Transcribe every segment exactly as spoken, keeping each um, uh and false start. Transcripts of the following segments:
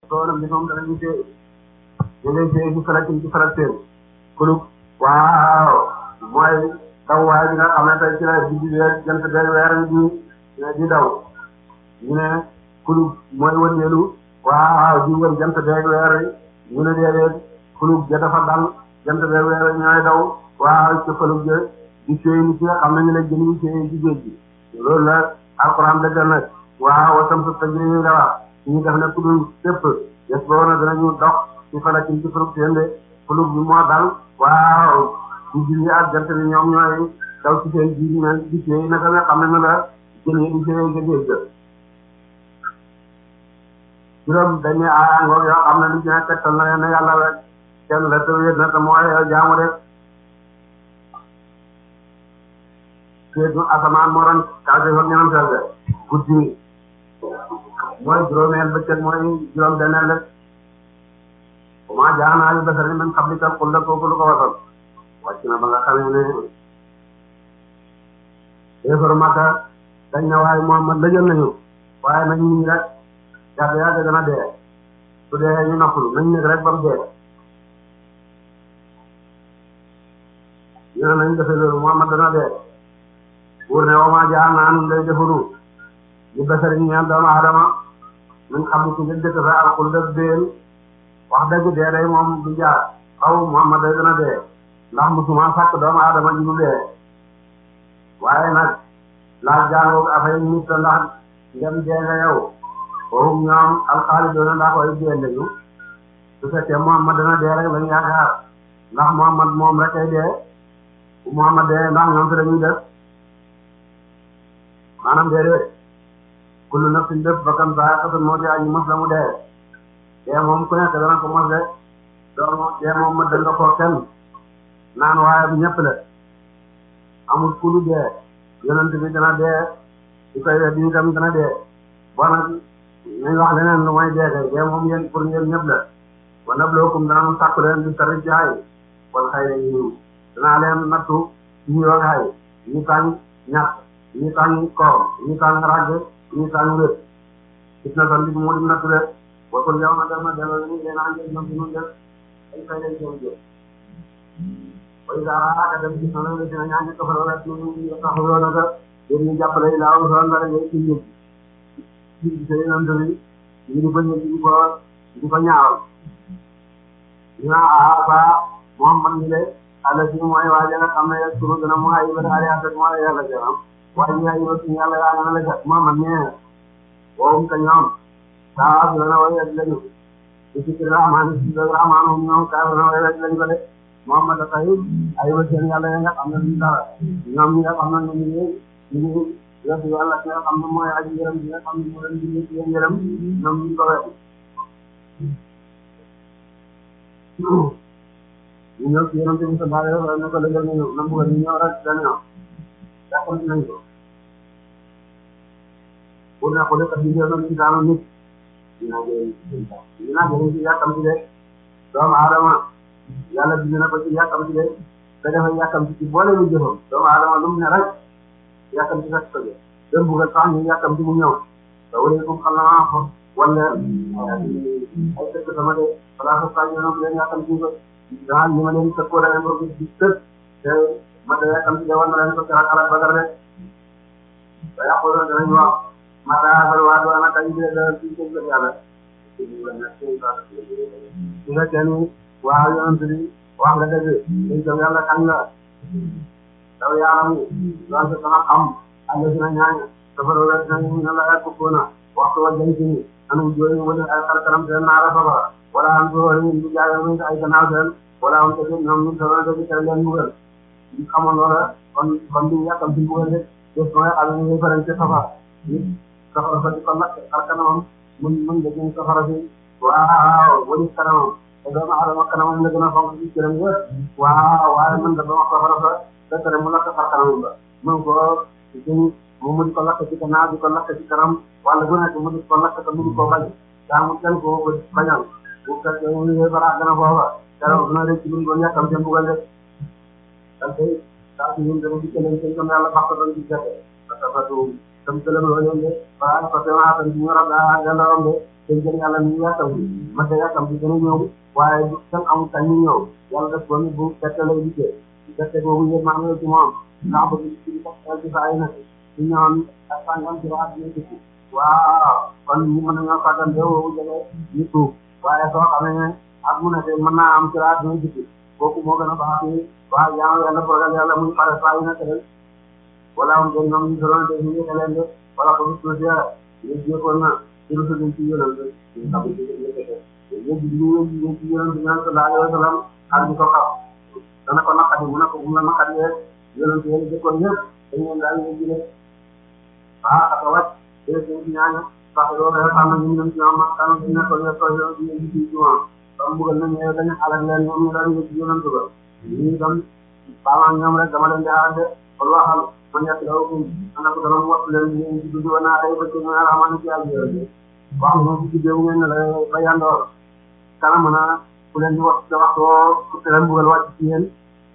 soo bi moom danañu téye ñu ngay téye ci falatin ci falateen kulub waaw mooy daw waaye bi nga xam ne tey ci la di di jant beeg weer di di daw ñu ne kulub mooy wëndeelu waaw di wër jant beeg weer ñu ne déedéet kulub ja dafa dal jant beeg weer ñooy daw waaw ci kulub ja di téye ni ci nga xam ne ñu ne jën yi téye ci géej gi loolu la alxuraan dëggal nag waaw wasam su tajri nga wax ñu def ne kulub tépp des boo na danañu dox ci falatin ci kulub seen de kulub bi moo dal waaw di jir yi ak jant bi ñoom ñooy daw ci seen jiir men di téye naka nga xam ne na la jën yi di téye ga géej ga juróom dañuy aaya ngoog yoo xam ne li ci nekk tegtal na leen ne yàlla rek kenn la te wéet na te mooy jaamu rek seetu asamaan moo doon kaase fa ñenam selde guddi mooy juróomeel bëccëg mooy juróom benneel rek ma jaanaa li basari min qablika qul la kooku lu ko wasal wàcc na ba nga xamee ne éefar Makka dañ na waaye Muhammad lëjal nañu waaye nañ ñu rek yàgg yàgg dana dee su dee ñu noppalu nañ nekk rek ba mu dee ñu ne nañ defee loolu Muhammad dana dee buur ne wama jaa naanum lay defunu li basari ñeel doomu aadama min xam ni ci nga jëkk sa alxul def déen wax dëgg dee day moom du jaar xaw Muhammad day dana dee ndax musuma sàkk doomu aadama ji du dee waaye nag laaj jàngoog affaire nit la ndax ngem dee nga yow foofu ñoom alxaalidoona ndax koy dee lañu su fekkee Muhammad dana dee rek lañu yaakaar ndax Muhammad moom rek ay dee bu Muhammad dee ndax ñoom fi dañuy def maanaam déedéet kullu nafsin def bakkan zaa'iqatul mawti aji mos la mu dee dee moom ku nekk dana ko mos de doomu dee moom ma danga ko kenn naan waaye bu ñëpp la amul ku lu dee yonent bi dana dee su koy dee bi itam dana dee bon nag nañ wax leneen lu may dee kay dee moom yéen pour yéen ñëpp la wa nabluukum dana mu sàkku leen bi sarri jaay wal xayri yiw danaa leen nattu ñu yoog xay ñu tàng ñax ñu tàng koom ñu tàng ràgg ñu tàng wét gis na tan bi moo dim nattu de wakul yow na def na delloo ni leen a ngeen ñoom ci nun def ay fay leen seen jëf way daara dem gis na la dina ñaan ko fa la ñu ñu taxu lo naka yeen ñu jàppale la aw so la ngay ci ñu ci sey nan dali ñu di bañ di ko di ko ñaawal na a ba Muhammad ni le ala ci mooy waaja nga xam ne suru dana mu ay ba ala ak mo yàlla jaram waaye ñu ay ci yàlla yaa na la kat Muhammad ne woom ka ñoom saa dana way ak lañu ci ci rahman ci rahman ñoom ka dana way ak lañu de Muhammad tay ay wa seen yàlla nga xam ne ñu dara ñoom ñi nga xam ne ñu ngi ñu ngi yow yàlla ki nga xam ne mooy aji yërëm bi nga xam ne moo leen di ci yërëm ñoom ñu ko wér ñu ñëw ci yërëm bi sa baale wala ne ko lëgal ñu na bëgg ñu ñëw rek dañu ñëw d'accord nañ ko pour ne ko lekk bi ñu ci daanu nit dina jëriñ dina jëriñ ci yàkkam ci de doomu aadama yàlla bind na ko ci yàkkam ci de te dafa yàkkam ci boole mu jëfam doomu aadama lu mu ne rek yàkkam ci rek ko de dem buggal sax ñu yàkkam ci mu ñëw te wala ko xam naa ko wala ay tëkk sama de wala ko ka ñu leen yàkkam ci ko daa ñu ma leen tëkkoo da ngeen ko gis tëkk te ma da yàkkam ci de war na leen ko kala kala bagar de ba yàqu na danañ wax ma daa bal waa doona kañ de da ci ko yàlla ci nga kenn waaw yonent bi wax nga dëgg dañ ko yàlla kan la daw yaram doonte sama xam alla sina ñaañ dafa do wet nañ na la ko kona waxtu wa dañ ci anu jooy wala ay xar kanam seen naara safara wala am ko wala ñu jaay ñu ay gannaaw seen wala am ko ñoom ñu sama dëgg ci leen mbugal ñu xamoon loola kon kon di yàkkam ci mbugal rek def ko ay ala ñu faral ci safara safara fa di ko lakk xar kanamam mun mun dañu safara fi waaw wala kanamam te doomu aadama kanamam la gën a fonk ci cëram yëpp waaw waaye man da ba wax safara fa te tere mu lakk xar kanamam ba mun ko ci mu mu di ko lakk ci gannaaw di ko lakk ci kanam wala bu nekk mu di ko lakk te mu di ko bañ daa mu kenn ko ko bañal bu fekkee mu ngi bara gën a foofa keroog dina rek ci buñ ko ñàkkam seen bugal rek dan tey saa si ñun dama di keneen seen comme yàlla baax doon ci gerte parce que tam tëlam loo leen de waaye parce que maa tam ci ñu rab daa gandarom de te jëm yàlla mi yàkkam bi ma te yàkkam bi gën a ñëw waaye kenn amul kañ ñu ñëw yàlla def ko ni bu fette lay dikkee ci fette boobu yëpp maa ngi ci moom ndax bëgg ci sax ci saa yi nag ci ñoom ak sàngam ci waat ñu dikki waaw kon ñu mën nañoo fàggan de woowu jege ñu tuub waaye soo xamee ne ak mu nekk mën naa am ci waat ñu dikki kooku moo gën a baax ci waaw jaamu yàlla bogal yàlla muy pare saa yi nekk rek wala am jël ñoom ñu doon def ñu leen de wala ko bis na ñu jéegoon na ci lu sëñ ci yonent ñu xam ci ñu ñu ñu ci yonent ñaan ko la alayhi wasallam ak di ko xaw dana ko naqadi mu ne ko mu la naqadi rek yonent yi jëkkoon ñëpp dañ leen daal ñu jële ah ak wàcc def ci ñaan sax loolu rek am na ñu ñu ci am kan ñu ne ko ñu ko ñu ñu ci ci moom am bugal na ñëw dañu xalak leen ñoom ñu daal ñu ci yonent ba ñu tam ba ñoom rek dama leen jaarante ko waxal man yàq daw ko ana ko dara wax leen ñu ci dund wana ay ba ci ñu ala man ci ak yooyu wax mo ci deewu ngeen la ba yandoor kanam na ku leen di wax ci waxto ku leen bugal wàcc ci yeen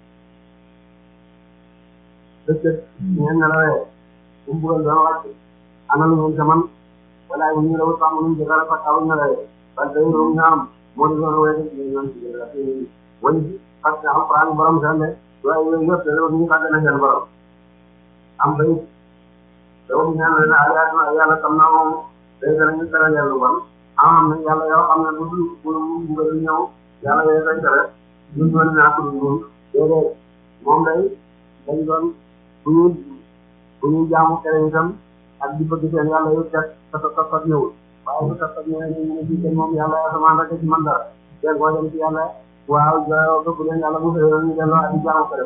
dëkk ngeen na la ku bugal do wàcc ana lu ngeen man wala ñu la wax amu ñu dara fa taw na la ba day ru ñam mo di do wéde ñu ñaan ci la ci wani parce que alquran borom jande waaye yooyu yëpp da ñu fàgg na seen borom am bay doomu ñaan la ala yàlla tam na moom day dara ñu dara yàlla bon am na yàlla yoo xam ne lu bu bu bu ñëw yàlla yooyu day tere ñu doon naa ko ñu déedéet moom day dañ doon bu ñu bu ñu jaamu kere itam ak di bëgg seen yàlla yu tet ta ta ta ñëwul waaye bu ta ta ñëwee ñu ne ci moom yàlla asamaan rek ci man dara dégg nga dem ci yàlla waaw jaaw ko bu leen yàlla mu fay ñu delloo ak jaamu kere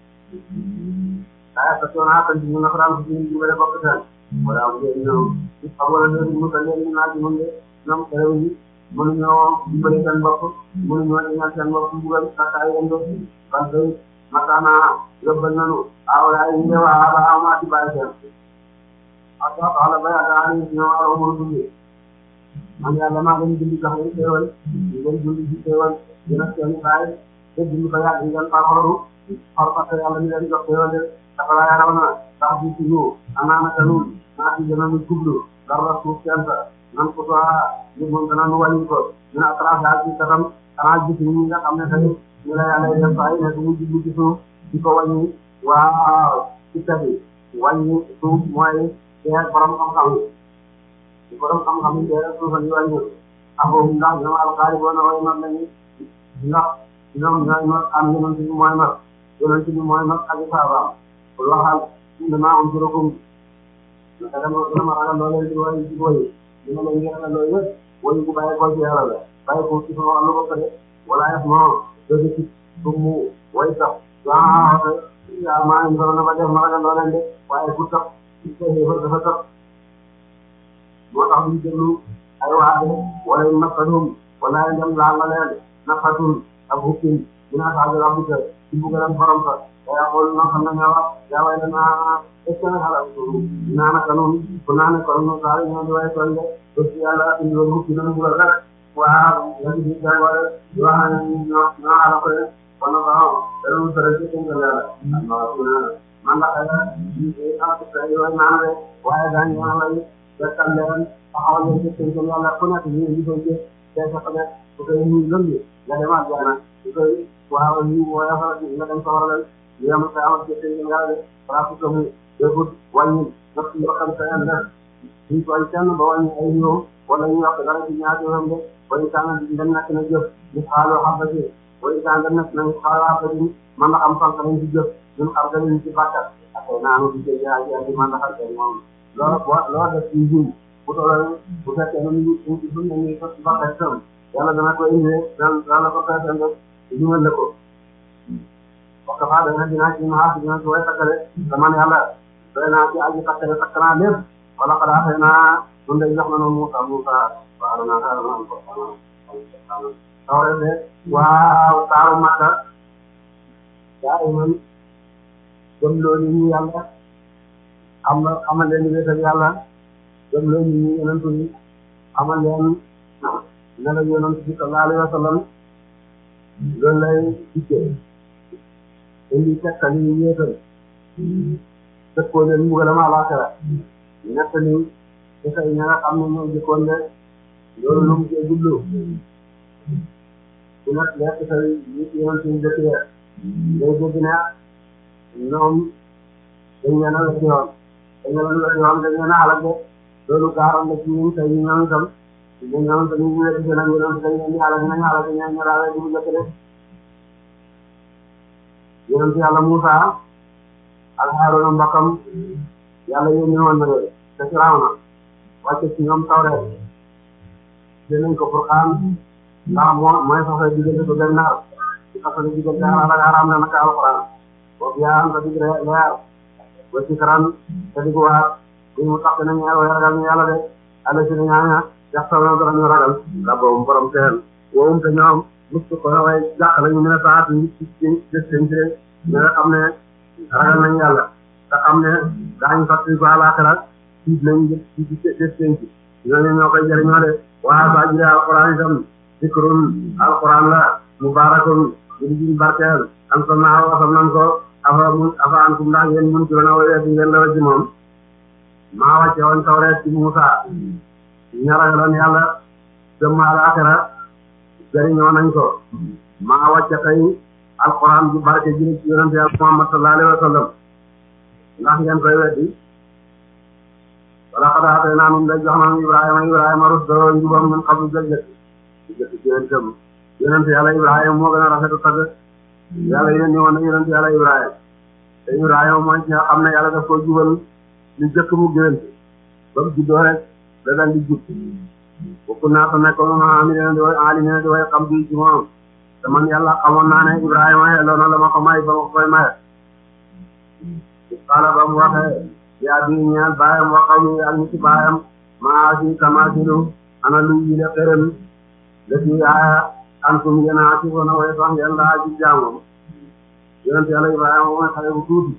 ay sa toona tan ñu na faram ci ñu bëre bokk tan wala bu ñu ñëw ci xawala ñu mu tan ñu na ci mun de ñam kere yi mënu ñoo bëre tan bokk mënu ñoo ñaan tan bokk bugal takay endo ban day matana yobal nanu awla yi ne wa ba ma ci baay tan ata ala ba ala ni ñoo ala mu dund man yàlla ma dañu dindi tax yi teewal ñu leen dindi ci teewal dina seen baay te dindi ba yàgg ngeen fa xororu xor fa yàlla ñu leen jox teewal dafa la yàlla na tax bi ci ñu amaana tanu naa ci gën a ñu jublu dara suuf seen sa nan ko soit ñu mën dana nu wàññi ko ñu ne atrasa ci katam xanaa gis ñi nga xam ne tey ñu la yàlla def ay ne ñu jublu ci suuf di ko wàññi waaw ci tabi wàññi suuf mooy teer borom xam-xam yi borom xam-xam yi teer suuf ñu wàññi afo ndax ñoom alxaari boo na way not lañu ndax ñoom ñooy not am yonent bi mooy not yonent bi mooy not ak saabaam waxal dama am juróom naka dama dama ragal loo leen di woy ci boy dina leen di ragal loo yëpp woy bu bàyyi ko ci yàlla la bàyyi ko ci sama wàllu bopp de wala yëpp non dëgg ci pour mu woy sax waaw yaa maa ngi doon na ba def ma ragal loo leen de waaye bu tax ci sa yëfër dafa tax moo tax ñu déglu ay waade wala nafatum wala dem laal la leen nafatum ak hukkin dina sax rabbika ci bu gën borom sa yaa xool noo xam ne ñoo yaa way danaa est-ce que xalaat naa naka noonu ku naa ne kon noonu saa ñoo di way toll de parce que yàlla indi woon hukki nañu bugal rek waaw yéen di jàngale di wax ne ñoo ñoo xala ko de kon nag waaw danañu sore ci seen yàlla man la xëy na lii ah yooyu naan de waaye daañu ñaan lay dekkal leen taxawal leen ci seen yàlla ku nekk ñu ngi koy jëf te sa ko nekk su koy ñuy lëndi nga demaat jaana su koy waaw ñu wooye fa nga dem sawar leen li am sa amal ci seen yàlla de parce que mu dégut wàññi ndax ñu xam sa yàlla ñu koy kenn ba wàññi ay ñoom wala ñu wax dara ci ñaati yoon de wala tàng dem nekk na jëf ñu xaaloo xabati wala tàng dem nekk na ñu xaaloo xabati man la xam sànq nañ ci jëf ñun xam nga ñu ci bàkkat ak naanu di jëf yaa yaa di man la xam moom loolu loolu def ci jiw bu tollee bu fekkee ne ñu ñu ci dund nañu ko ci bàkkat tam yàlla dana ko indee dana dana ko feesal rek ñu mën ko wax dëgg faa dana dinaa ci maas dina ci way takkale dama ne yàlla doy naa ci aji takkale takk naa lépp wala xalaat xëy naa ñun de jox na noonu Moussa Moussa waaw danaa xaaral ma am ko tawre de waaw taaru Makka yaa iman gëm loo nit ñi yàlla am na amal leen wéetal yàlla gëm loo nit ñi yonent yi amal leen ne la yonent bi sallallahu alayhi wa sallam loolu lay dikkee indi tekkal yi wéetal dëppoo leen mbugalam àllaaxira nekk ni ci say ña nga xam ne ñoo jëkkoon de loolu lu mu cee jublu su nekk lekk say nit yoon suñu dëkk ya day dégg ne ñoom dañ leen a wet yoon dañ leen wet yoon dañ leen a xalak de loolu gaaroon na ci ñun tey ñu ñoom itam dañ ñoom itam ñu wet seen ak yoon dañ leen di xalak nañ xalak ñoom ñu raawee di mu jëkk de yonent yàlla Musa ak Haaruna mbokkam yàlla yónni woon na leen te Firawna wàcce ci ñoom Tawreet dinañ ko Furqaan ndax moo mooy soxla diggante ko benn naar ci soxla diggante xalaal ak xaraam na naka alxuraan boobu yaa am sa digg leer ba ci karan te digg waat li mu tax nañ ñaar way ragal ñu yàlla de àlla si ne ñaaña jax solo dara ñu ragal rabboom borom seen woowum te ñoom mustu ko way jàq lañu mën a saat yi ci ci des seen ci ñi nga xam ne ragal nañ yàlla te xam ne daañu fàttali ko àllaaxira tiit nañ ci ci des seen ci ñooñu ñoo koy jëriñoo de waa saa jire alquran itam zikrun alquran la mubarakun di di barkeel am sa naaw wasam nan ko afa mun afa ankum ndax ngeen mun ci wana wala di ngeen la ci moom maa wàcce woon Tawreet ci Musa ña ragaloon yàlla jëm àllaaxira jëriñoo nañ ko maa wàcce tey alquran bi barke ji ci yonent yàlla Muhammad sallallahu alayhi wa sallam ndax ngeen koy weddi wala xadaatee naa nun day jox na Ibrahima Ibrahima rusdoo njubam min qablu jëjjët jëjjët ci yonentam yonent yàlla Ibrahima moo gën a rafetu tagg yàlla yónni woon na yonent yàlla Ibrahima te Ibrahima mooy ci nga xam ne yàlla daf ko jubal lu jëkk mu gënt ba mu juddoo rek da dal di jub bokku naa ko nekkoon ma ami ne di way aali ne di way xam bi ci moom te man yàlla xamoon naa ne Ibrahima yelloo na la ma ko may ba ma ko koy maye xaala ba mu waxee yaa bi ñeel baayam waxaw mi ak ñi ci baayam maa si tamasilu ana luy yile xërëm la ci aaya antum yéen a ci woon a way sax ngeen laa ci jaamoom yonent yàlla Ibrahima mooy xale bu tuuti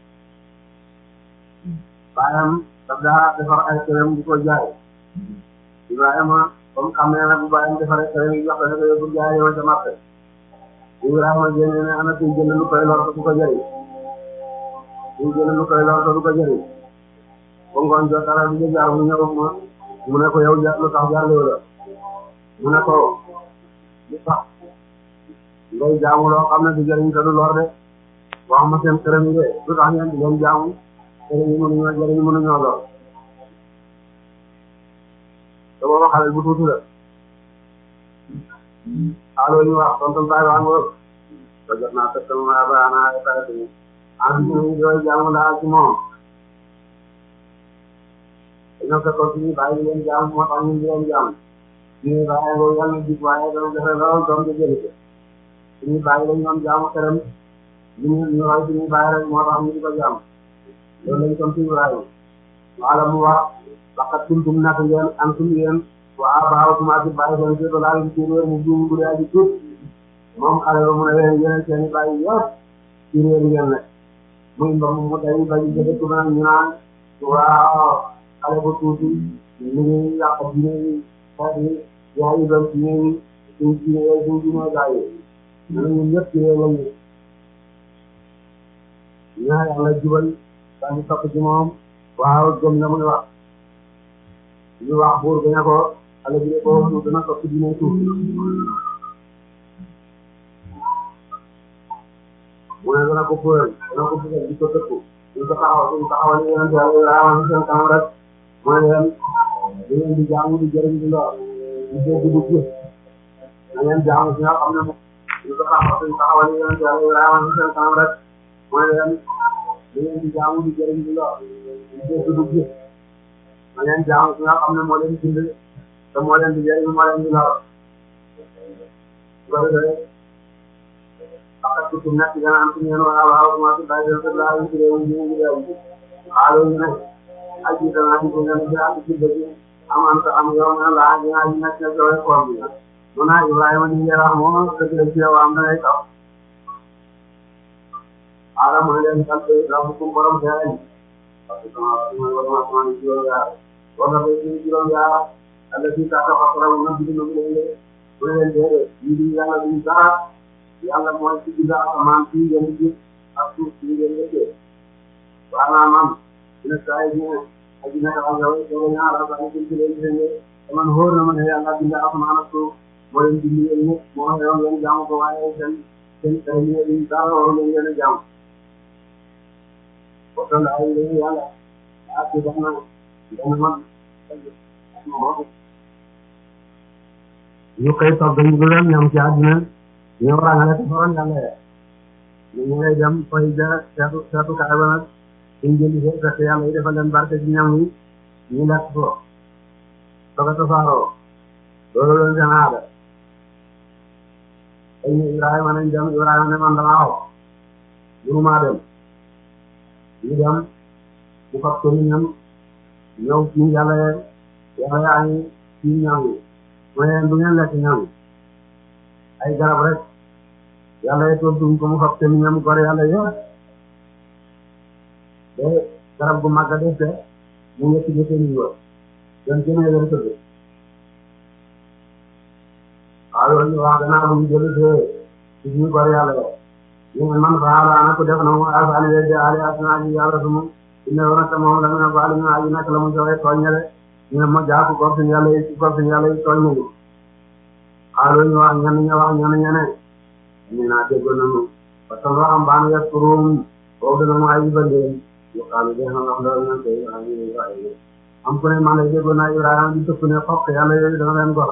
baayam daf daa defar ay xërëm di ko jaay Ibrahima comme xam ne nag bu baayam defaree xërëm yi jox ko ne ko yóbbu jaay yow ca marché Ibrahima génne ne ana kuy jënd lu koy lor ko du ko jëriñ kuy jënd lu koy lor ko du ko jëriñ ba ngoon jot dara di jaar mu ñëw ma mu ne ko yow ja lu tax jaarlewu la mu ne ko lu tax ngay jaamu loo xam ne du jëriñ te du lor de wax ma seen xërëm yi de lu tax ngeen di leen jaamu xërëm yi mënuñoo jëriñ mënuñoo lor te booba xale bu tuuti la allo ñu wax tonton Baye wax nga ko jot naa fekk ma ba ana ay xarit yi ah ñu ngi jaamu daal ci moom dañoo fekkoon suñu bàyyi leen jaamu moo tax ñu ngi leen jaamu suñu bàyyi boobu yàlla na jig waaye dana defe lool doom di jëli ko suñu bàyyi lañ doon jaamu këram ñu ñu roy suñu bàyyi rek moo tax ñu di ko jaamu loolu lañ comme suñu bàyyi wala mu wax waxat kuntum nak ngeen am suñu yéen waa baawatum ak bàyyi seen séddo laa ngi ci réer mu juum bu dee aji tuut moom xale ba mu ne leen yéen seen i bàyyi yëpp ci réer ngeen nekk muy mba mu day bañu jëfe tuba ñu naan waaw xale ba tuuti ñu ngi yàq diine yi xeet yi yaa yi doon diine yi suñ diine yooyu suñ diine bàyyi ñu ne ñun ñëpp ci réer lañu ñaa yàlla jubal daal di topp ci moom waaw gëm na muy wax ñu wax buur bi ne ko xale bi ne ko mu dana topp diine tuuti mu ne dana ko fóoyal dana ko fóoyal di ko tëkku ñu ko taxaw suñu taxawal yonent yàlla Ibrahima ci seen kanam rek mu ne leen di leen di jaamu di jëriñ di lor di dégg di gis na ngeen jaamu si nga xam ne ñu ko taxaw suñu taxawal yonent yàlla Ibrahima ci seen kanam rek mu ne leen di leen di jaamu di jëriñ di lor di dégg di gis na ngeen jaamu si nga xam ne moo leen bind te moo leen di jëriñ moo leen di lor su ko defee ak tuuti nekk gannaaw am suñu yéen waa waaw maa ngi bàyyi leen laa leen tuddee wu ñu ngi leen di xaaral ñu ne ay jiital naa ci gën a gën a ci dëgg am am sa am yow na laa ñu naan ñu nekk na joxe koor bi nag mun naa Ibrahima ñu ngi wax moom dëgg la ci yow am na ay taw xaaral ma leen sant la bu kum borom xeeñ parce que sama sama borom sama ni juróom yaar war na bay ci juróom yaar ala ci ta ta xaram na bi ñu leen bu leen déere yi di yàlla di dara yàlla mooy ci biir asamaan fii ngeen di gis ak suuf fii ngeen di gis maanaam am dina saa yi ñu ak nekk ak yow yow ñaar ak ay ci leen leen man xool na ma ne yàlla bind asamaan ak suuf moo leen bind yéen ñëpp moo yow ngeen jaamu ko waaye seen seen ay yéen dara waru leen leen a jaamu ko tan ay leen yàlla ak ci def na dana man ñu koy toog dañu gënal ñam ci àddina ñu ràngale ko faral yàlla ñu ñu ngay dem fay ja seetu seetu kaay ba nag suñ jëli fee fekk yàlla yi defal leen barke ci ñam yi ñu lekk ko soog a tasaaroo loolu loolu seen aada ay ñu Ibrahima nañ dem Ibrahima ne man damaa xaw mënumaa dem ñu dem bu fab ko ñu ñam ñëw ci yàlla yàlla yaa ngi ci ñam yi mu ne leen du ngeen lekk ñam yi ay garab rek yàlla yi toog duñ ko mu fab seen ñam gore yàlla yëpp te garab gu màgg a def te mu nekk ci seen yoon dem ci ne leen tëdd waaw loolu ñu wax gannaaw bu ñu jëli see ci suñu gore yàlla yi ñu ne man faala ko def na mu alfaani weddi ali asna ji yàlla suma ne woon ak moom la ñu ne ko Aliou naa ji nekk la mu joxe tooñ ñale ñu ne ma jaaku góor suñu yàlla yi góor suñu yàlla yi tooñ nañu alors ñu wax ñenn ña wax ñenn ña ne ñu naa déggoon nañu parce que loo xam baa nu yegg turum boobu dana mu ay yibandeen yu xaalu de xam wax loolu ñan koy wax ñu wax am ku ne man lay déggoon naa Ibrahima di tëpp ne fokk yàlla yooyu dana leen gor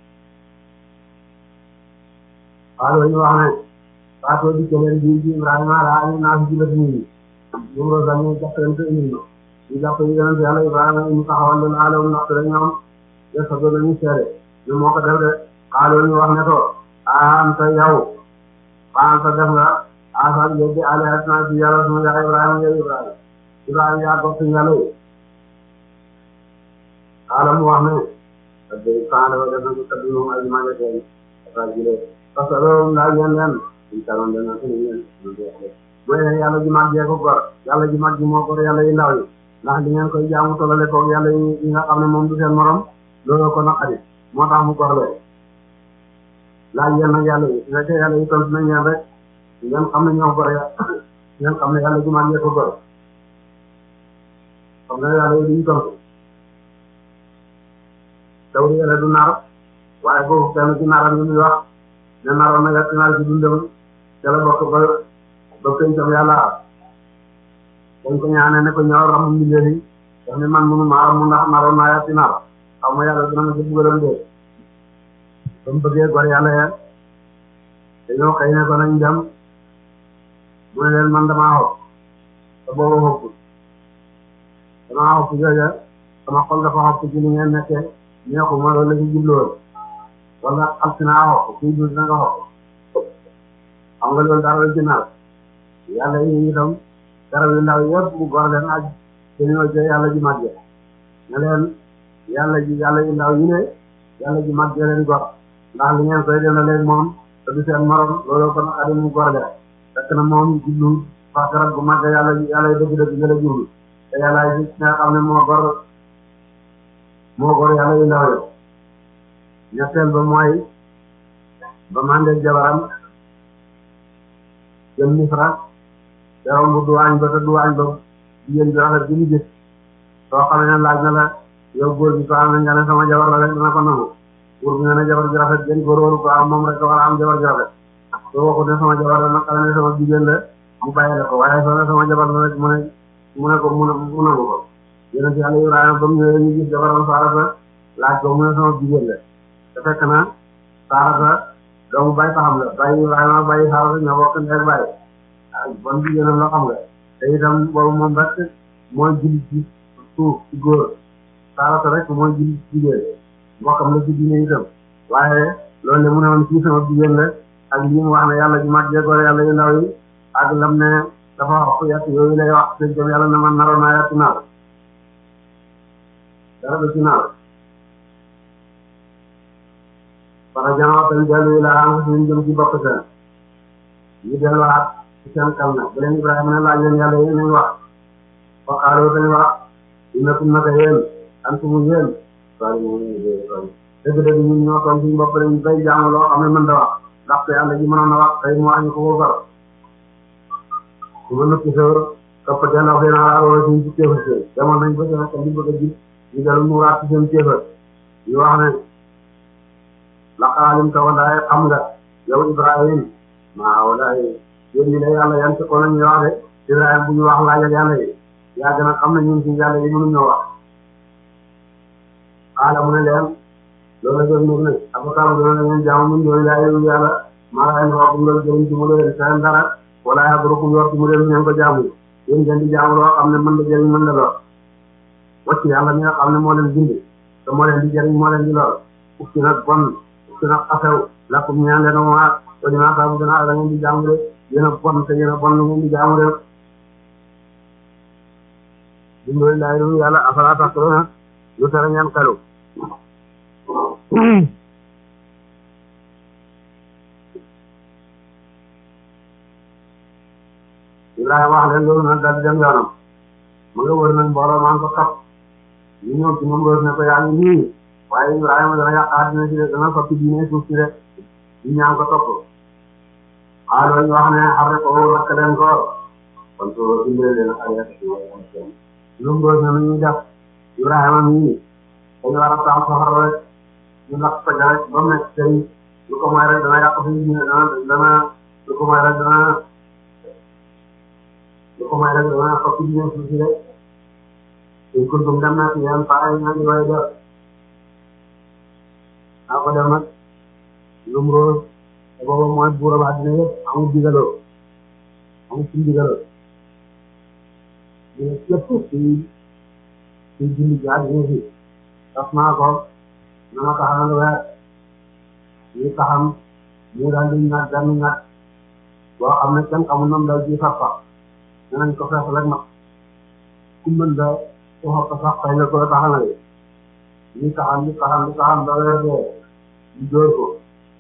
alors ñu wax ne baatoo di leen bii ci Ibrahima laa ñu naa fi jibati nit ñi ñoom Rosa ñu jàppale ko indi ñu ñu jàpp ñu yonent yàlla Ibrahima ñu taxawal leen aaloom ndax rek ñoom de sa doon nañu seede ñu moo ko def de xaaloo ñu wax ne ko am ta yow xaan sa def nga asal yeddi alihatna ci yàlla suma yaay Ibrahima yow Ibrahima Ibrahima yaa ko suñu yàlla yi xaala mu wax ne ade xaan dafa def na ko kaddu moom ay magasin ata jile parce que loolu ndaa ngeen leen ñu taroon dana suñu ngeen mooy yàlla ji mag jee ko gor yàlla ji mag ji moo gor yàlla yi ndaw yi ndax di ngeen koy jaamu tolale koog yàlla yi nga xam ne moom du seen morom loolu ko naqari moo tax mu gor leen laaj yéen nag yàlla yi su fekkee yàlla yi tontu nañ leen rek ngeen xam ne ñoo gor ya ngeen xam ne yàlla ji mag jee ko gor xam nga yàlla yi duñ tontu taw di yàlla du nar waaye boobu kenn ci naram yi muy wax ne naroon na yàtt nar ci dundam ca la bokk ba ba këy tam yàlla dañ ko ñaane ne ko ñëw ramu mbindeef yi daf ne man mënu maa ramu ndax naroon naa yàtti nar xam nga yàlla dina ma ci buggalam dee ba mu bëggee gor yàlla ya dañoo xëy ne ko nañ dem mu ne leen man damaa xob te booba xob damaa xob jooja sama xol dafa xob ci li ngeen nekkee neexuma loolu la ci jubloon wala xam si naa xob kuy dul na nga xob xam nga loolu dara la ci nar yàlla yi itam garab yu ndaw yëpp mu gor leen ak te ñoo jël yàlla ji màgge ne leen yàlla ji yàlla yu ndaw yi ne yàlla ji màgge leen gor ndax li ngeen koy dena leen moom te du seen morom looloo ko naqari mu gor leen fekk na moom jublu fa garab gu màgge yàlla yàlla yi dëgg-dëgg nga la jublu te yàlla yi nga xam ne moo gor moo gor yàlla yu ndaw yi ñetteel ba mooy ba mandeel jabaram jëm Misra te romb duwaañ ba te duwaañ ba jigéen bi rafet bi ñu gis soo xamee ne laaj na la yow góor gi ko am na nga ne sama jabar la rek dina ko nangu góor bi nga ne jabar ji rafet gën góor waru ko am moom rek war a am jabar ji rafet soo waxut ne sama jabar la nag xale ne sama jigéen la mu bàyyi la ko waaye soo ne sama jabar la rek mu ne mu ne ko mu mu nangu ko yonent Yàlla Ibrahima ba mu ñëwee ñu gis jabaram Saarata laaj ko mu ne sama jigéen la te fekk na Saarata doomu bàyyi taxam la bàyyi Ibrahima bàyyi Saarata ñoo bokk ndey bàyyi bon jigéenam la xam nga te itam boobu moom rek mooy jullit ci suuf ci góor Saarata rek mooy jullit ci jigéen mbokkam la ci diine itam waaye loolu le mu ne woon kii sama jigéen la ak li mu wax ne yàlla ji mag jegoor yàlla yu ndaw yi ak lam ne dafa wax yàtt yooyu lay wax te jëm yàlla na man naroon naa yàtt naar dara ba ci naar para janootan dellu yi laa am suñu jëm ci bopp seen ñu delluwaat ci seen kaw na bu leen Ibrahima ne laaj leen yàlla yéen nañ wax waxaaloo tañu wax dina kum naka yéen antumu yéen sali mo dëgg-dëgg ñun ñoo toon suñu bopp lañu bay jaamu loo xam ne mën da wax ndaxte yàlla ji mënoon na wax tey mu wax ñu ko ko gor su ma nëkki sóor topp delloo fee naa laa suñ ci kéefar seen demoon nañ ba seen ak li bëgg a ji ñu dellu muuraat ci seen kéefar ñu wax ne laqaalim taw ndaay xam nga yow Ibrahim maa walaay yéen ñi ne yàlla yan ci ko nañuy wax de Ibrahim bu ñu wax laajal yàlla yi yaa gën a xam ne ñun ci yàlla yi mënuñoo wax xaala mu ne leen loolu la jël nag nag abakar dina ne ngeen jaamu mun doon laa yëgu yàlla maa leen wax bu loolu jëriñ ci mu leen seen dara wala yàggurukum yor ci mu leen ngeen ko jaamu yéen ngeen di jaamu loo xam ne mën la jëriñ mën la lor wacc yàlla mi nga xam ne moo leen bind te moo leen di jëriñ moo leen di lor ukki nag bon ukki nag xasew lakum ñaan leen ma to dina saabu dina da ngeen di jaamu de yéen a bon te yéen a bon lu ngeen di jaamu de dimboy laa yëgu yàlla afala taqiluna lu tere ngeen xelu Ibrahima wax leen loolu nag daal di dem yoonam mu nga wër nag mbooloo maa ngi ko xap ñu ñëw ci moom wër ne ko yaa ngi nii waaye Ibrahima dana yàqaat dina ci de dana soppi diine suuf si de ñu ñaan ko topp xaaloo ñu wax ne xarre ko lakk leen ko kon soo dimbale leen xale lu mu doon ne nu ñuy def Ibrahima mii dañu war a taal safara rek ñu lakk ko rek ba mu nekk tey lu ko mooy rek dana yàq suñu diine dana dana lu ko mooy rek dana lu ko mooy rek dana soppi diine suuf si rek suñ kuntum dem na ci yéen pare na di koy def naa ko def nag lu mu roos te boobu mooy buurab àddina yëpp amul digaloo amul suñu digaloo mais képp ci ci julli jaar yi fi daf naa ko na ma taxawal weer ñu taxam ñu daal di ñaat benn ñaat boo xam ne kenn xamul nam daal di sax sax danañ ko fees rek nag ku mën da soxal ko sax xëy na ko taxawale ñu taxam ñu taxam ñu taxam ba weer dee ñu dóor ko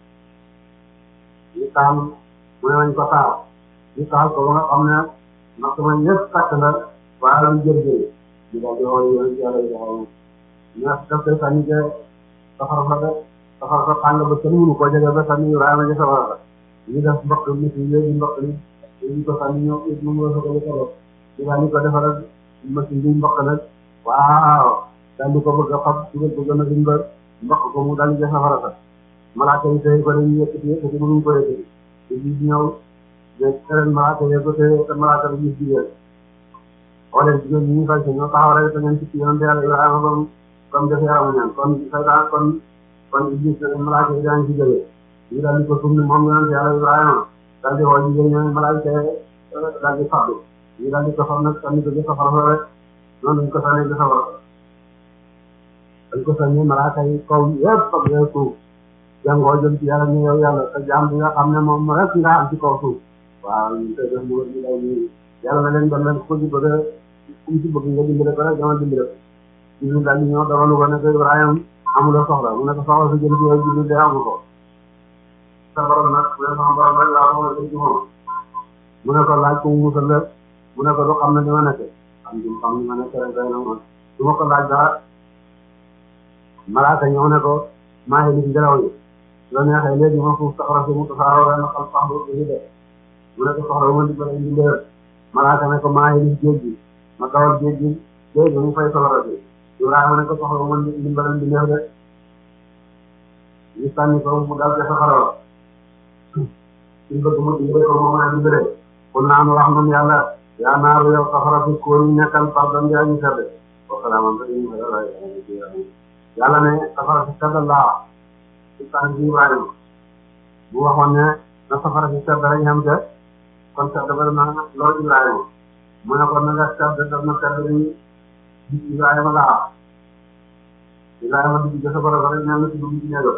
ñu taxam mu ne nañ ko taal ñu taal ko ba nga xam ne ndax sama ñëpp takk na waaye lu jërëjëf ñu daal di xool yoon ci yàlla yi taxaw ñaar daf koy sànni ke safara fa de safara fa tàng ba kenn mënu koo jege ba sànni Ibrahima ci safara fa ñu def mbokk nit yi léegi mbokk ni ñu ko sànni ñëw it mu mën a ko defal ñu daal di ko defaral machine bi mbokk nag waaw daal di ko bëgg a fab dugal ko gën a dimbal mbokk ko mu daal di def safara fa malaaka yi tey ko dañuy yëkkati yëkkati mënuñ ko yëkkati te ñu ñëw mais ren malaaka yi ko tey te malaaka bi ñu jigéen xoolee jigéen ñi ñu fay si ñoo taxaw rek te ngeen ci yonent Yàlla Ibrahima ba mu comme def yaramu ñaan kon saytaan kon kon Iblis malaaka yi daañu ci jógee ñu daal di ko sumni moom yonent Yàlla Ibrahima daal di xool jigéen ñoom malaaka yi daal di faddu ñu daal di ko far nag sànni ko ci safara fa rek noonu lañ ko sànni ci safara dañ ko sànni malaaka yi kaw yëpp ak yooyu suuf jàngoo jëm ci yàlla ñu yow yàlla sa jaam bi nga xam ne moom rek nga am ci kaw suuf waaw ñu koy def mu ñu daw ñu yàlla na leen dem leen ko ci bëgg a ku ci bëgg nga dimbale ko rek dama dimbale ko ñu daal di ñëw daralu ko ne ko Ibrahima amuloo soxla mu ne ko soxla si jëm ci yow jibril de amu ko sa borom nag mu ne sama borom rek laa ko jëm ci moom mu ne ko laaj ko mu musal la mu ne ko du xam ne ni ma nekk xam nga xam ni ma nekk rek day na moom du ma ko laaj dara malaaka ñëw ne ko maa ngi leen ngelaw yi loo neexee léegi ma suuf saxara si mu tasaaroo ren xam sax lu ci def mu ne ko soxla ma dimbale dimbale malaaka ne ko maa ngi leen géej gi ma dawal géej gi géej gi mu fay soxla si Ibrahima ne ko soxla ma dimbale dimbale rek ñu sànni ko mu dal ci safara la suñ bëgg mu dimbale ko moom laa dimbale kon naa ma wax moom yàlla yaa naaru yow safara si kóor ñu nekkal pardon yaa ñu sedd wasalaamam yàlla ne safara si sedd laa ci tànn bi Ibrahima bu waxoon ne na safara si sedd rek xam te kon sedd ba na loolu Ibrahima mu ne ko na nga sedd daf na sedd ni Ibrahima laa Ibrahima dugg ci safara ba rek ñaan na ci dugg ci néegam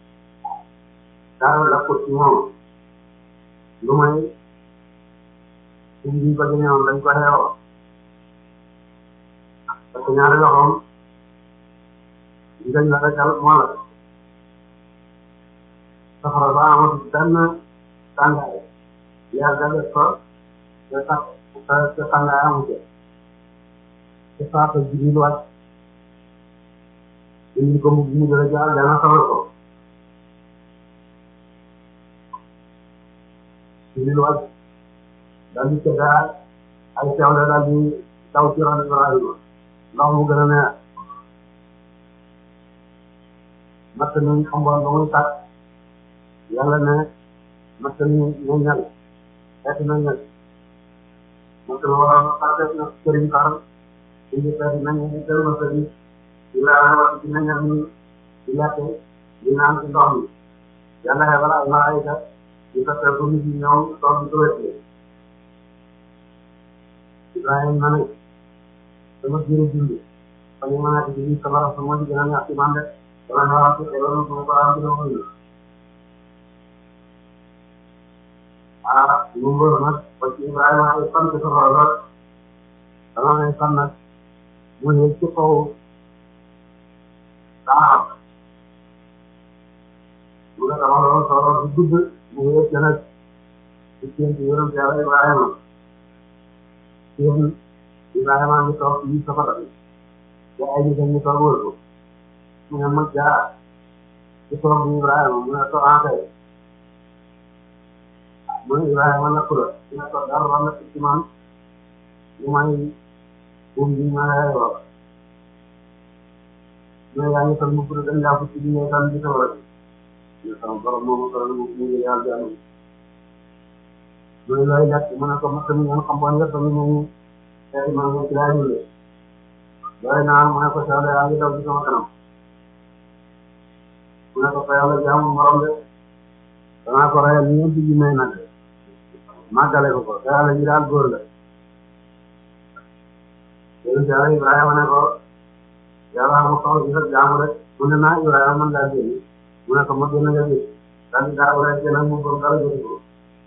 dara la ko ci moom lu may suñ biñ ko jëñoon dañ ko xeewoo parce que ñaari loxoom ngañ la rekal moo la safara ba amatu benn tàngaay yàlla def ko te sax te tàngaay amu ci te saa ko Jibril wàcc indi ko mu mu dara jaar dana sawar ko Jibril wàcc daal di tëddaat ay seewle daal di daw ci ron Ibrahima ndox mu gën a neex matt mi xamboon ba muy tàkk yàlla ne matt mi meññal xeeti meññal matt ma waroon xartet na këriñ xar indi xeeti meññal yi gën ma sëriñ Ibrahima wax ci meññal mi di lekk di naan ci ndox mi yàlla xebal ay malaayika di ko teel ko nit ñi ñëw toog di ko wétee Ibrahima na ne sama jiiru dund fa ñu mën a ci biir safara sa moo ci gën a ñax ci man de dama ñëwaat ci xeloon sama borom ci doxal yi ah mu ngóor nag parce que Ibrahima ay fan ci safara lool dama ngay fan nag mu yëg ci kaw saaxam mu nga dama doon soro di gudd mu yëg ci nag ci seen ci yërëm ci yàlla Ibrahima seen Ibrahima ngi toog ci safara bi te ay nit ñi toog wër ko mu ne ma jaar ci toog bi Ibrahima mu ne ko ankay mu ne Ibrahima nakku la mu ne ko dara war na ci man lu may um bi ma reeroo mu ne yaa ngi toll mu gudd dañ laa ko ci bi ngay tan ci safara bi mu ne sama borom moomu ko mu mu ngi yàlla jàmm mu ne looy lekk mu ne ko ma tamit ngeen xam boon yëpp tamit ñu tey maa ngi ci laa jullee looy naan mu ne ko seetlu yaa ngi daw ci sama kanam mu ne ko fa yàlla jaamu morom de danaa ko reyal ñeenti ji may nag màggale ko ko te yàlla ji daal góor la yéen ci yàlla Ibrahima ne ko yàlla ma xaw ci sa jaamu rek mu ne naa Ibrahima man laa génn mu ne ko ma génn nga gis daal di daaw rek gën a mu bon dara jënd ko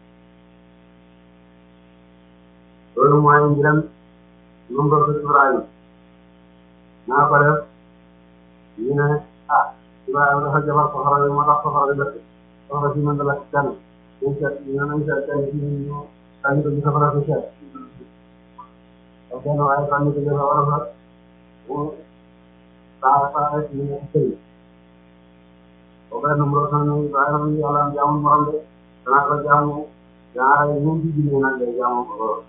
loolu mooy mbiram lu mu bëgg Ibrahima naa ko def ñu ne ah Ibrahima dafa jabar soxla bi moo tax soxla bi dëkk soxla si mën na la kenn ñu seet ñu nañ seet kenn ci ñu tànn ko ci safara si seet te kenn waaye tànn ko ci safara sa mu saa saa rek ñu ne sëy boo koy numéro sax ne Ibrahima ñu yàlla am jaamu morom de danaa ko jaamu ñaare ñeenti junne nag de jaamu ko lool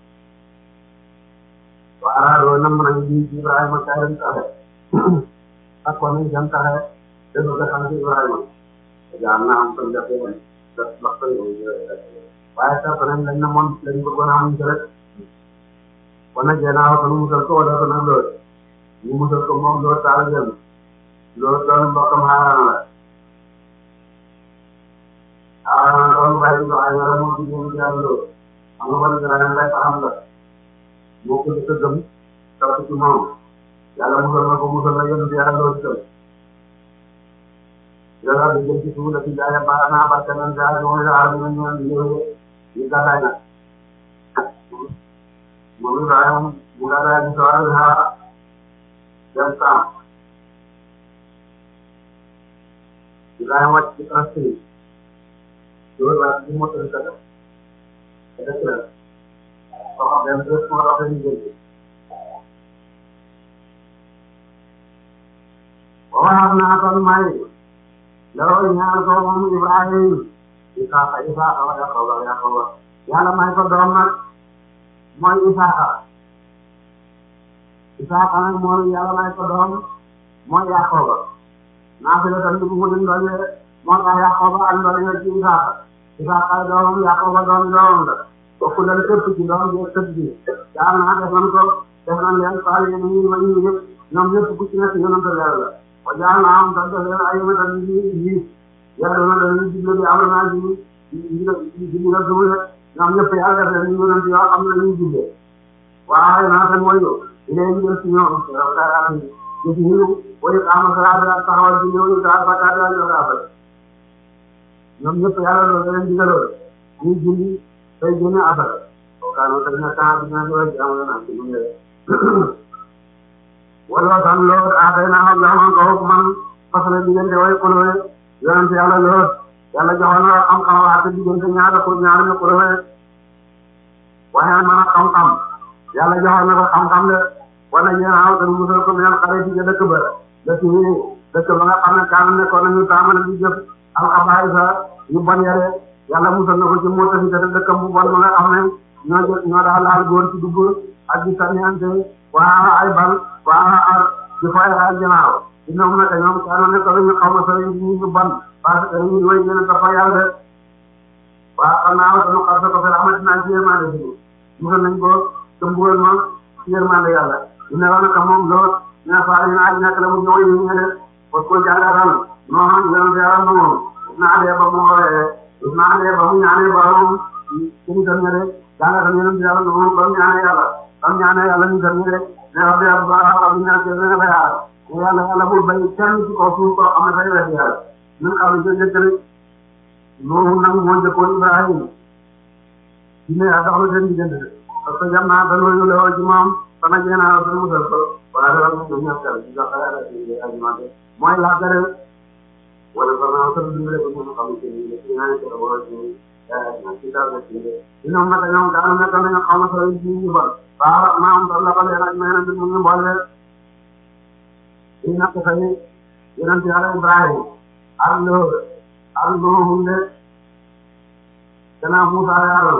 waaw loolu nam nañu ji Ibrahima kay dem taxe ak kon nañ dem taxe def ko xam ci Ibrahima jaar na am ko def yéen def wax ko waaye sax nañ lañ na moon lañ bëggoon a am ci rek kon nag gannaaw ko nu musal ko wala ko nag lool ñu musal ko moom loolu taal jëm loolu doon mbokkam Haaraan la Haaraan doon bàyyi ko ay wala moom ci ñu jaar loolu am nga ban Ibrahima lay xam la moo ko di ko gëm taw ci moom yàlla musal na ko musal na yéen yàlla loolu itam yàlla di jëm ci suuf la ci jaay baax naa barke nañ jaay moom la aar ñu ñu ñu ñu gàddaay nag moom Ibrahima mu gàddaay ñu sawar a xaar dem saam Ibrahima wàcc ci Palestine loolu la ci mottali ka def te dëkk la waaw benn bés moo tax dañuy jënd waaw naa ko may loolu ñaar ko moom Ibrahima Isaaxa Isaaxa wa Yaquba Yaquba yàlla may ko doom nag mooy Isaaxa Isaaxa nag mooy yàlla may ko doom mooy Yaquba naa fi la tamit bu mu leen doole moo tax Yaquba ak doole ci Isaaxa Isaaxa doomam Yaquba doom doomam la bokk nañ képp ci doom bi képp ci jaar naa def nañ ko def nañ leen faale yi ñu ma ñu yëpp ñoom ñëpp ku ci nekk yonent Yàlla la wa jaar naa am sax def leen ay yonent yi yi yàlla na leen digle bi am naa ji ji ji la dugg rek ñoom ñëpp yàlla def leen yonent yoo xam ne ñu digle waaye naa seen mooy yow léegi ñu ci ñoom dara ci ñu way am salaat taxawal ci ñëw ñu daal ba daal ñu daal ñoom ñëpp yàlla loolu leen digaloon ñu julli tey génne affaire kooku tey nag temps bi ñu naan loolu jaamu na ci lu mu wala tan lool affaire naa xam nga ko man parce que diggante way xulóoye yonent yàlla lool yàlla joxoon na am xam waate diggante ñaar ko ñaar ñu xulóoye waaye man xam-xam yàlla joxoon na ko xam-xam de wala yéen a aw musal ko mel xale ci dëkk ba dëkk yi dëkk ba nga xam ne kaan nekkoon nañu taamal di jëf alxabaay sa yu bon yare yàlla musal na ko ci moo tax dëkkam bu bon ma nga xam ne ñoo jël ñoo daal laal góor ci dugg ak di sànniyante waa ay bal waa ar di fay ay janaaw ñoom nag ñoom kaanu ne ko ñu xaw ma sëriñ ñu ñu ban parce que ñu way gën a topp yàlla de waa xam naa la ñu xar ko fa amati naa ci yërmande bi musal nañ ko te mbugal ma ci yërmande yàlla ñu ne woon nag moom lool ñu ne faa ñu naaj nekk la mu ñëw yi ñu ne parce que jàngatal non yonente yàlla na moom naa dee ba mu xoolee naa dee ba mu ñaanee borom ci tam ñe de jàngatal yonente yàlla na moom ba mu ñaanee yàlla ba mu ñaanee yàlla ñu tam ñe de ne wax dëgg yàlla ba xam ñu ñaan ci ne fa yàlla yàlla yàlla bul bay kenn ci kaw suuf koo xam ne day wet yàlla ñun xam ne jëkkëri loolu nag moo njëkkoon Ibrahima ci ne ak doxal seen diggante parce que jam naa dañoo ñu lewoo ci moom sama jéenaa la mu def ko wala dafa ñu ñàkkal ci jox yàlla ci alimenté mooy la gare wala sama sama dimbale ko ñu xam ci ni ci ñaan ci wala ci na ci dal ci ni ñoom nag ñoom daana nekk nañu xaw ma solo ci ñu bon ba ma am dal la ko leen ak meena bi mu ñu boole ina ko fay yonent yàlla Ibrahima ak lo ak lo hunde kana Musa yàlla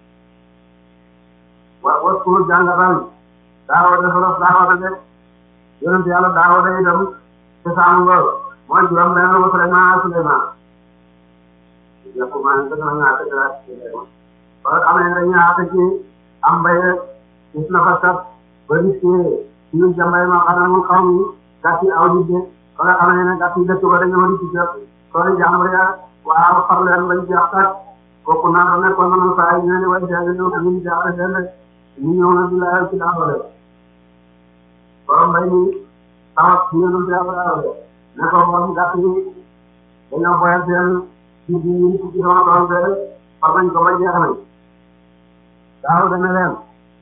wa waskuru jàngatal Daawuda solo Daawuda de yonent yàlla Daawuda itam te saamu ngor mooy juróom benn wa Suleymaan Suleymaan yàpp maa ngi tëdd naa tëdd naa ba amee nga ñaata ci am mbay gis na fa sat ba risqué ñu jambay ma xanamul xaw mi gàtt yi aw di ba nga xamee ne gàtt yi dëkk ba dañoo di ci jot tooli jàmbur ya waaw far leen lañ jeex tat kooku naan la nekkoon nañu saa yi ñu ne way jàng ñëw te ñu jaaxle seen ñu ñëw na di laajal ci Daawuda borom mbay mi tawat ci ñu ci Daawuda ne ko borom gàtt yi dañoo boyal seen ci bi ñu ci sama tool de far nañ ko ba jeex nañ Daawuda ne leen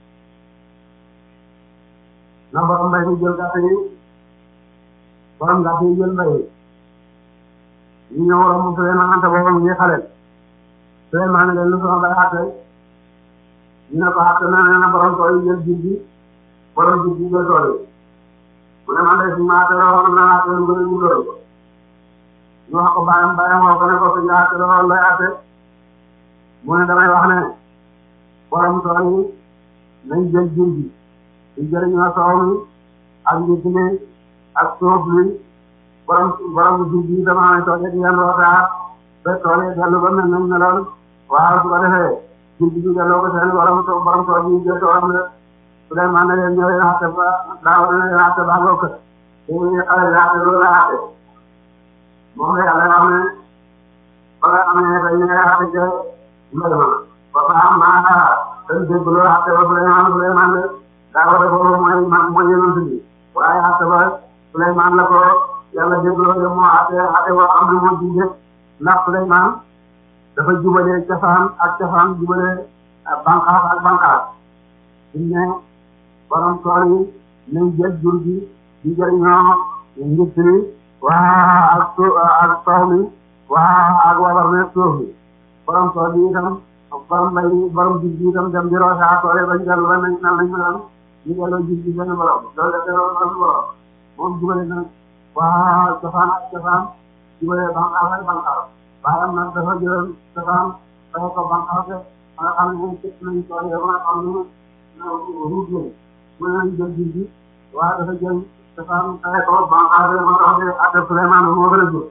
na borom mbay mi jël gàtt yi borom gàtt yi jël mbay ñu ñëw romb Suleymaan ante boobu mu ngi xale Suleymaan ne leen lu soxla bay xatte ñu ne ko xatte na ne na borom tool yi jël jur gi borom jur gi jël tool yi mu ne man de si ma xatte la waxoon na xatte lu gën a ñu loolu ñu wax ko bàyyam bàyyam woo ko ne ko suñu xatte la waxoon lay xatte mu ne damay wax ne borom tool yi nañ jël jur gi di jëriñoo soow mi ak njëkk mi ak suuf bi borom borom jur gi dama ne tool yi di leen rootaat ba tool yi dellu ba mel nañ ne lool waaw su ko defee jur gi ñu delloo ko seen borom borom tool yi jël toolam la Suleymaan ne leen ñëw leen xatte ba daaw ne leen xatte ba ngoo kër te ñu xale yi xatte loolu la xatte moom la yàlla wax ne ba nga xam ne dañ ne xatte ca mbay ma ba fa am naa dañ dégg loolu xatte ba Suleymaan Suleymaan la daaw de boobu mooy man mooy yonent bi waaye xatte ba Suleymaan la ko yàlla dégg loolu moo xatte xatte ba am na moo jiite ndax Suleymaan dafa jubale cosaan ak cosaan jubale banqaas ak banqaas suñ ne borom tool yi nañ jël jur gi di jëriñoo njëkk li waa ak ak soow mi waa ak wabar ne suuf bi borom tool yi itam borom mbay mi borom jur gi itam dem di roose tool yi bañ dellu ba nañ nan lañ meloon ñu delloo jur gi benn borom loolu la delloo benn borom moom jubale na waa cosaan ak cosaan jubale banqaas ak banqaas baayam nag dafa jëloon cosaan dafa ko banqaas ba nga xam ne képp nañ tool yi ba nga xam ne ruut lañ mu ne jël jur gi waaye dafa jël cosaan dafa ko banqaas ba nga xam ne atte Suleymaan moo gën a jur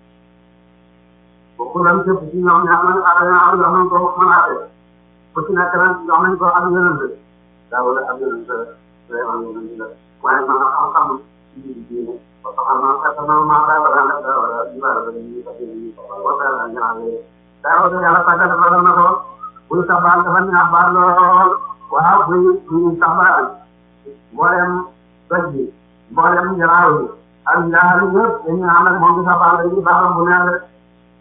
boobu lan képp ci ñoom ñaar nañ atte ñaar jox nañ ko mën a atte ku ci nekk nag jox nañ ko ak yonent daaw la ak yonent Suleymaan yonent la waaye man xam-xam ci diine parce que xam naa fekk na maa daa war a nekk daa war a jiwaale ba ñu ko ñu ko wala la ñaanale daaw de yàlla tàggat la na ko buy sabal dafa neex baal lool waaw buy buy sabal mboolem doj bi mboolem njaraaw yi ak njaari yëpp dañuy ànd ak moom di sabal dañuy baaxam bu neex rek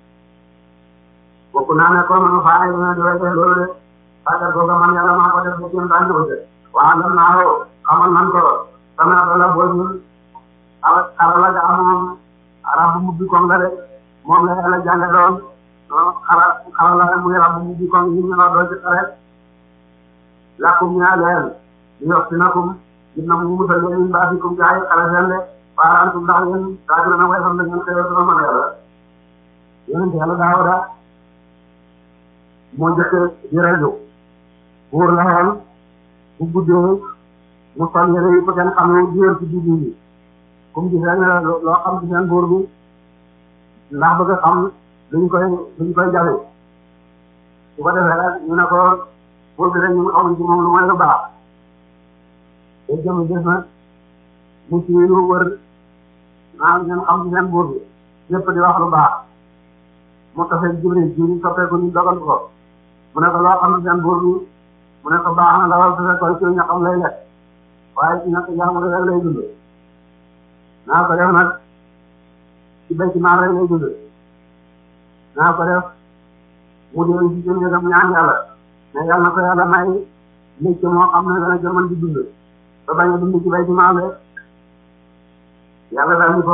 bokk naa ne ko man faa yi di wéy loolu de tàggat googu man yàlla maa ko def ba kenn daañu ko def waaw lan naa ko xamal nan ko sama la boo ñun ara ara la ga amoon ara bu mubbi koŋ la de moom la yàlla jàngaloon xara xara la muy rabbu mubbi koŋ yi ñu la doo ci xare lakum ñaa leen ñu yox si nakum dina mu musal leen min baasikum jaay xare seen de waarantum ndax yéen kaafir na way xam ne ngeen xew sama man yàlla yonent yàlla Daawuda moo njëkk di rajo buur la woon bu guddee mu sol yére yi ko kenn xam ne jiwér ci digg yi comme gis rek ne loo xam ci seen buur bi ndax bëgg a xam luñ koy luñ koy jafe su ko defee rek ñu ne ko buur bi rek ñu xamuñ ci moom lu mooy lu baax te jëm des na mu ci lu wër naa ngeen xam ci seen buur bi ñëpp di wax lu baax mu tafee Jibril Jibril soppeeku ñu dogal ko mu ne ko loo xam ci seen buur bi mu ne ko baax na dawal su fekkoon ci ñu xam lay lekk waaye ci ñàkk jaamu rek lay dund naa ko def nag ci béy ci maam rek lay dund naa ko def mu dee ci jëm yëgam ñaan yàlla mais yàlla na ko yàlla may métier moo xam ne dana jëman di dund ba bañ a dund ci béy ci maam rek yàlla daal di ko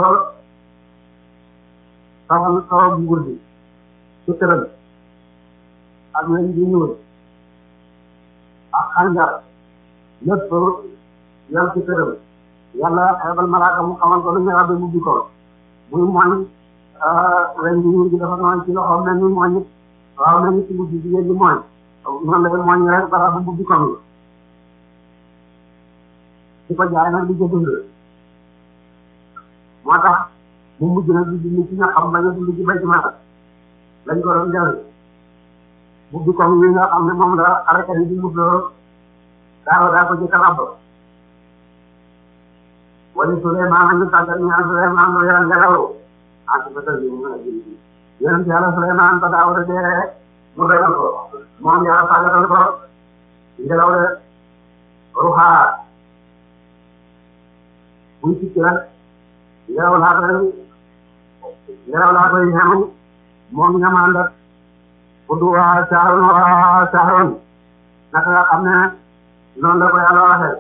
tawal tawal nguur bi ci tëral ak weñ bi ñuul ak xànjar lépp yàlla ci tëral yàlla xeebal malaaka mu xamal ko lu ñu rabbi mu bikkoon muy mooñ weñ bi ñuul gi dafa nooy ci loxoom mel ni mooñ it waaw mel ni ci mujj jigéen ñi mooñ noonu lay mooñ rek bara bu bubbi koŋ yi di ko jaay nag di ko dund moo tax mu mujj nag di dund ci ña xam bañ a dund ci bay ci mata lañ ko doon jawe bubbi koŋ yi nga xam ne moom la arakat yi di musloo daaw daa ko jëkk a rabb wala Suleymaan ñu tàggat ñaan Suleymaan lu yàlla ngelaw ah ci bëtal bi mu ngi yonent yàlla Suleymaan ba daaw de dee mu doyal ko moom yàlla tàggatal ko ngelaw de ruxaa buy sikki rek ngelaw laa koy ngelaw laa koy ñamu moom ñamandat bu du waa saaroon waa saaroon naka nga xam ne noonu la ko yàlla waxee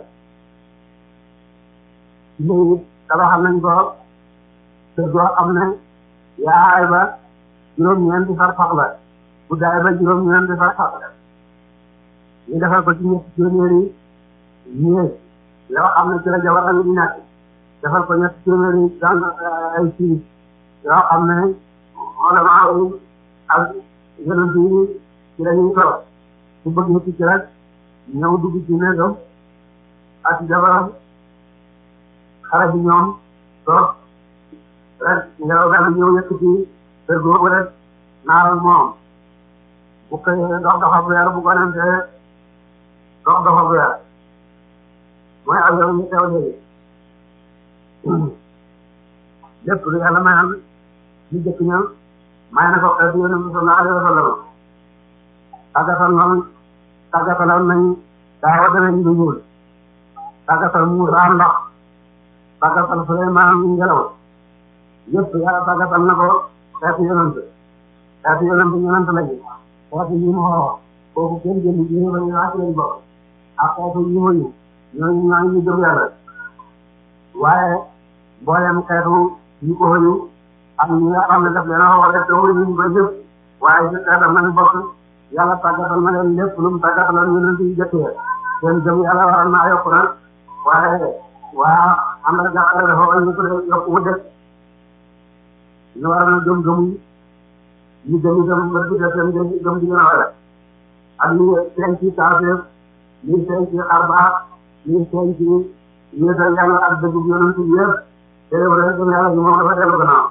léegi tabaxal nañ ko te doo xam ne yaay ba juróom-ñeenti farfax la guddaay ba juróom-ñeenti farfax la ñu defal ko ci ñetti téeméeri ñeeg yoo xam ne ci la jabaram di nekk defal ko ñetti téeméeri daan ay siis yoo xam ne ulama yi ak yonent yi ci la ñuy toog su bëgg ci rek ñëw dugg ci néegam ak jabaram xale bi ñoom toog rek ngelaw daal ñëw yëkkati kër googu rek naaral moom bu koy dox doxab weer bu ko nantee dox doxab weer mooy ak yow ñu teew léegi lépp lu yàlla mayal ñu jëkk ña may na ko xeetu yonent bi sallallahu alayhi wa sallam tàggatal noonu tàggataloon nañ daawa demee ñu ñuul tàggatal Muusaa ndox tàggatal Suleymaan ngelaw yëpp yàlla tàggatal na ko xeetu yonent xeetu yonent yonent lañu xeetu yi mu xoo kooku kenn jënd ji ba ñu wàcc lañ bokk ak xeetu yi mu ñu ñooñu ñooñu ñu gëm yàlla waaye mboolem xeetu yi ko xëyu ak ñi nga xam ne daf leen a waxee te ñu ba ñëpp waaye ci xeetam nañ bokk yàlla tàggatal na leen lépp lu mu tàggataloon yonent yi jëkkee seen gëm yàlla waral naa yokku nag waaye waa am na jàppale dafa war ñu ko yokku mu def ñu war a gëm gëm ñu gëm itam ba di def seen gëm gëm di gën a wala ak ñu seen ci taafeef ñu seen ci xarbaax ñu seen ci yéesal yàlla ak dëgg yonent yi yëpp te yow rek gëm yàlla bi moom dafa dellu gannaaw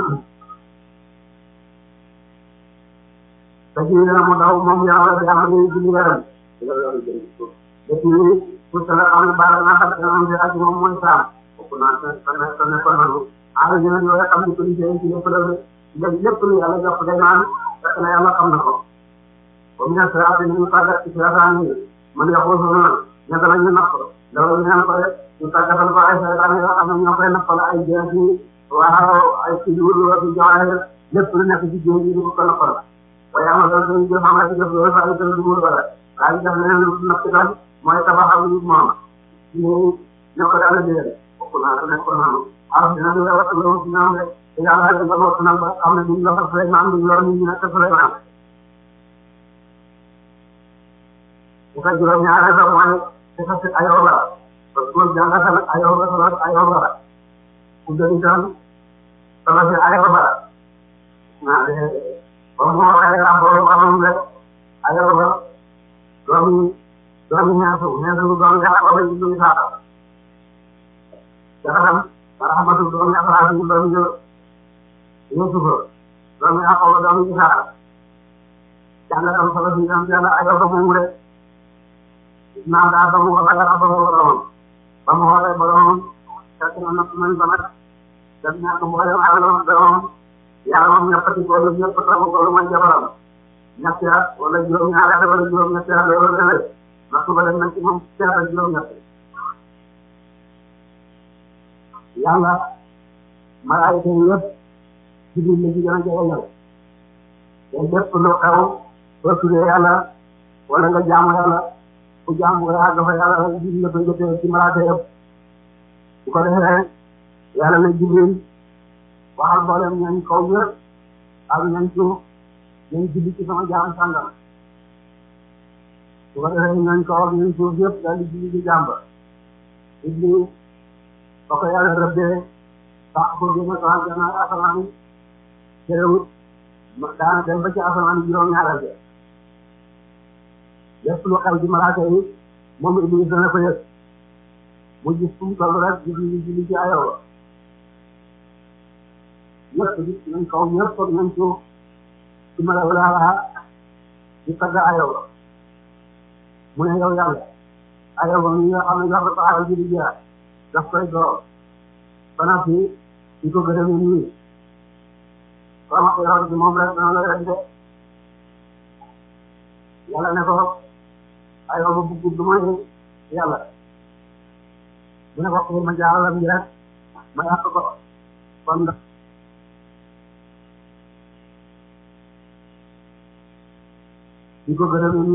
te ci dina mu daw moom yàlla bi am nañu julli weeram depuis pour que nga xam ne baal naa xam ne moom ak moom mooy saam bokk naa ko ko ne ko noonu ah ñu ne yoo xam ne ko liggéey ci lépp la léegi lépp lu yàlla jox day naan fekk na yàlla xam na ko comme ña sa ati ñu tàggat ci sirasaan yi man yaxoo soona ñaka la ñu napp loolu ñaan ko rek ñu tàggatal ko ay saytaan yoo xam ne ñoo koy nappal ay jeex yi waaw ay ci yuur ak joxe lépp lu nekk ci jéem yi di ko nappal waaye am na loolu dañuy jëf xam nga ci jëf loolu saa yu tëdd du mu wala waaye def leneen lu napp ci daal mooy tabaxal yu moom ñu ñoo ko daal di leen bokk naa ko nekk ko noonu alors dina di wax loolu ci ñoom rek te yàlla nga bokk nag ba xam ne duñ la fa Suleymaan duñ yor nit ñi nekk Suleymaan bu ko juróom ñaareel sax mooy te sax ayoo la parce que jàngatal ayoo la solo ayoo la ku jëli itam solo si ayoo la naa de ba mu waxee la borom xamam rek ayoo la doomi doomi ñaasu ñaasu doomi Yaaqoob doomi Isaaqa jaxaram Rahmatu doomi Abraham doomi Yuusufa doomi Yaaqoob doomi Isaaqa jàngatam solo si ñoom yàlla Ayuba moomu de naa daa doomu ko ragal ak boromam ba mu xoolee boromam fekk na nag man ba nag def naa ko mboolem alalam boromam yàlla moom ñeppati ko lu ñëpp taxawu ko lu may jabaram ñetti at wala juróom-ñaari at wala juróom-ñetti at loolu la leen ndax su ko def nag ci moom seet ak juróom-ñett yàlla malaayika yi yëpp Jibril la ci gën a jegeñal te lépp lu xew soo tuddee yàlla wala nga jaamu yàlla ku jaamu nga àgg fa yàlla rek Jibril la koy jotee ci malaaka yëpp bu ko defee yàlla na Jibril waxal mboolem ñooñ kaw yëpp ak ñooñ suuf ñooñ julli ci sama jaam sàngam bu ko defee ñooñ kaw ak ñooñ suuf yëpp daal di julli ci jàmba Iblis ba ko yàlla rëbbee sax ko gën a sax gën a asamaan terewut daana dem ba ci asamaan juróom-ñaareel bi lépp lu xew ci malaaka yi moom Iblis dana ko yëg mu gis fu mu toll rek di julli julli ci Ayuba ñëpp gis nañ kaw ñëpp ak nañ suuf ci malaw laa di tagg Ayuba mu ne yow yàlla Ayuba mi nga xam ne jox ko taxawal ji di jeex daf koy door bana fi di ko gërëm nii sama ko yor bi moom rek dana la rek de yàlla ne ko Ayuba bugg du mooy yàlla mu ne ko xëy ma jaaralam ji rek ma yàq ko kon di ko gërëm